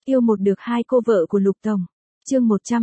Yêu một được hai cô vợ của Lục Tổng. Chương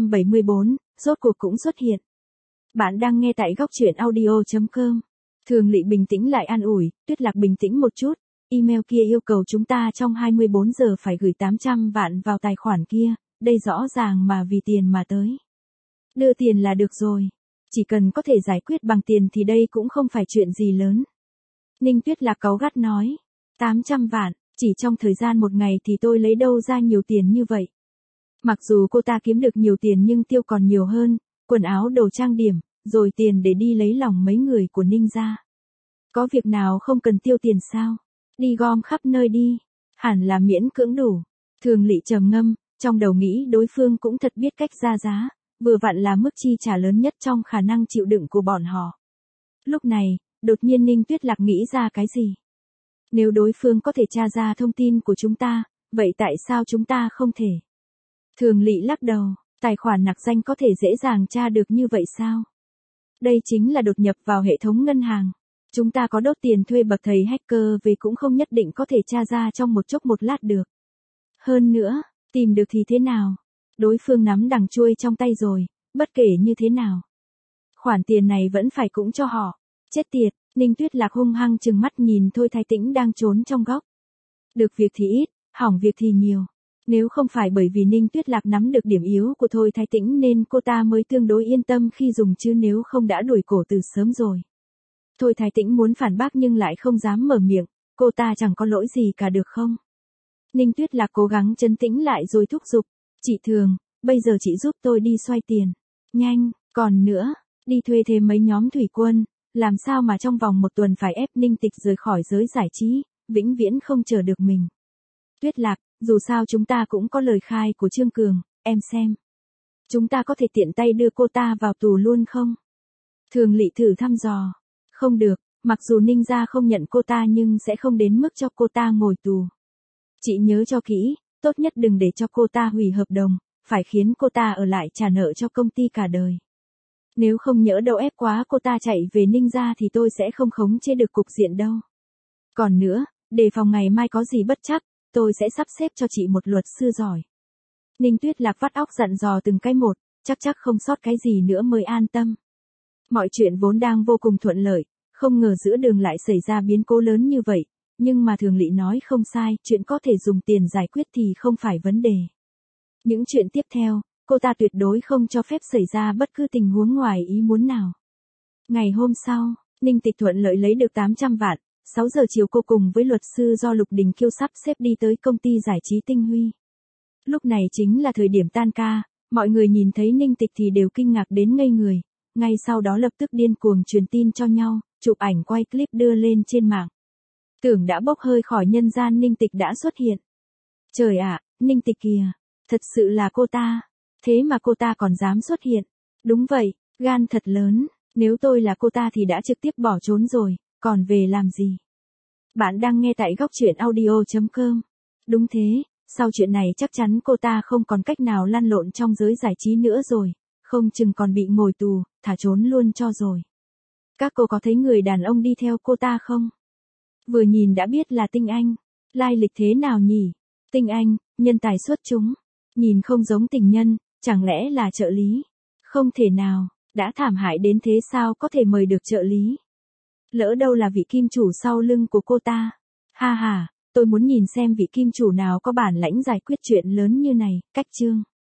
174, rốt cuộc cũng xuất hiện. Bạn đang nghe tại góc truyện audio.com. Thường Lị bình tĩnh lại an ủi, Tuyết Lạc bình tĩnh một chút, email kia yêu cầu chúng ta trong 24 giờ phải gửi 800 vạn vào tài khoản kia, đây rõ ràng mà vì tiền mà tới. Đưa tiền là được rồi. Chỉ cần có thể giải quyết bằng tiền thì đây cũng không phải chuyện gì lớn. Ninh Tuyết Lạc cáu gắt nói, 800 vạn, chỉ trong thời gian một ngày thì tôi lấy đâu ra nhiều tiền như vậy. Mặc dù cô ta kiếm được nhiều tiền nhưng tiêu còn nhiều hơn, quần áo đồ trang điểm, rồi tiền để đi lấy lòng mấy người của Ninh gia. Có việc nào không cần tiêu tiền sao? Đi gom khắp nơi đi, hẳn là miễn cưỡng đủ. Thường Lị trầm ngâm, trong đầu nghĩ đối phương cũng thật biết cách ra giá, vừa vặn là mức chi trả lớn nhất trong khả năng chịu đựng của bọn họ. Lúc này, đột nhiên Ninh Tuyết Lạc nghĩ ra cái gì? Nếu đối phương có thể tra ra thông tin của chúng ta, vậy tại sao chúng ta không thể? Thường Lị lắc đầu, tài khoản nặc danh có thể dễ dàng tra được như vậy sao? Đây chính là đột nhập vào hệ thống ngân hàng. Chúng ta có đốt tiền thuê bậc thầy hacker về cũng không nhất định có thể tra ra trong một chốc một lát được. Hơn nữa, tìm được thì thế nào? Đối phương nắm đằng chuôi trong tay rồi, bất kể như thế nào. Khoản tiền này vẫn phải cũng cho họ. Chết tiệt, Ninh Tuyết Lạc hung hăng trừng mắt nhìn Thôi Thái Tĩnh đang trốn trong góc. Được việc thì ít, hỏng việc thì nhiều. Nếu không phải bởi vì Ninh Tuyết Lạc nắm được điểm yếu của Thôi Thái Tĩnh nên cô ta mới tương đối yên tâm khi dùng chứ nếu không đã đuổi cổ từ sớm rồi. Thôi Thái Tĩnh muốn phản bác nhưng lại không dám mở miệng, cô ta chẳng có lỗi gì cả được không? Ninh Tuyết Lạc cố gắng trấn tĩnh lại rồi thúc giục, chị Thường, bây giờ chị giúp tôi đi xoay tiền. Nhanh, còn nữa, đi thuê thêm mấy nhóm thủy quân, làm sao mà trong vòng một tuần phải ép Ninh Tịch rời khỏi giới giải trí, vĩnh viễn không chờ được mình. Tuyết Lạc, dù sao chúng ta cũng có lời khai của Trương Cường, em xem. Chúng ta có thể tiện tay đưa cô ta vào tù luôn không? Thường Lị thử thăm dò. Không được, mặc dù Ninh gia không nhận cô ta nhưng sẽ không đến mức cho cô ta ngồi tù. Chị nhớ cho kỹ, tốt nhất đừng để cho cô ta hủy hợp đồng, phải khiến cô ta ở lại trả nợ cho công ty cả đời. Nếu không nhỡ đâu ép quá cô ta chạy về Ninh gia thì tôi sẽ không khống chế được cục diện đâu. Còn nữa, đề phòng ngày mai có gì bất trắc, tôi sẽ sắp xếp cho chị một luật sư giỏi. Ninh Tuyết Lạc vắt óc dặn dò từng cái một, chắc không sót cái gì nữa mới an tâm. Mọi chuyện vốn đang vô cùng thuận lợi, không ngờ giữa đường lại xảy ra biến cố lớn như vậy, nhưng mà Thường Lị nói không sai, chuyện có thể dùng tiền giải quyết thì không phải vấn đề. Những chuyện tiếp theo, cô ta tuyệt đối không cho phép xảy ra bất cứ tình huống ngoài ý muốn nào. Ngày hôm sau, Ninh Tịch thuận lợi lấy được 800 vạn, 6 giờ chiều cô cùng với luật sư do Lục Đình Kiêu sắp xếp đi tới công ty giải trí Tinh Huy. Lúc này chính là thời điểm tan ca, mọi người nhìn thấy Ninh Tịch thì đều kinh ngạc đến ngây người, ngay sau đó lập tức điên cuồng truyền tin cho nhau, chụp ảnh quay clip đưa lên trên mạng. Tưởng đã bốc hơi khỏi nhân gian Ninh Tịch đã xuất hiện. Trời ạ, Ninh Tịch kìa, thật sự là cô ta, thế mà cô ta còn dám xuất hiện. Đúng vậy, gan thật lớn, nếu tôi là cô ta thì đã trực tiếp bỏ trốn rồi, còn về làm gì? Bạn đang nghe tại góc truyện audio.com. Đúng thế, sau chuyện này chắc chắn cô ta không còn cách nào lăn lộn trong giới giải trí nữa rồi, không chừng còn bị ngồi tù, thả trốn luôn cho rồi. Các cô có thấy người đàn ông đi theo cô ta không? Vừa nhìn đã biết là Tinh Anh. Lai lịch thế nào nhỉ? Tinh Anh, nhân tài xuất chúng. Nhìn không giống tình nhân, chẳng lẽ là trợ lý? Không thể nào, đã thảm hại đến thế sao có thể mời được trợ lý? Lỡ đâu là vị kim chủ sau lưng của cô ta? Ha ha, tôi muốn nhìn xem vị kim chủ nào có bản lãnh giải quyết chuyện lớn như này, cách chương.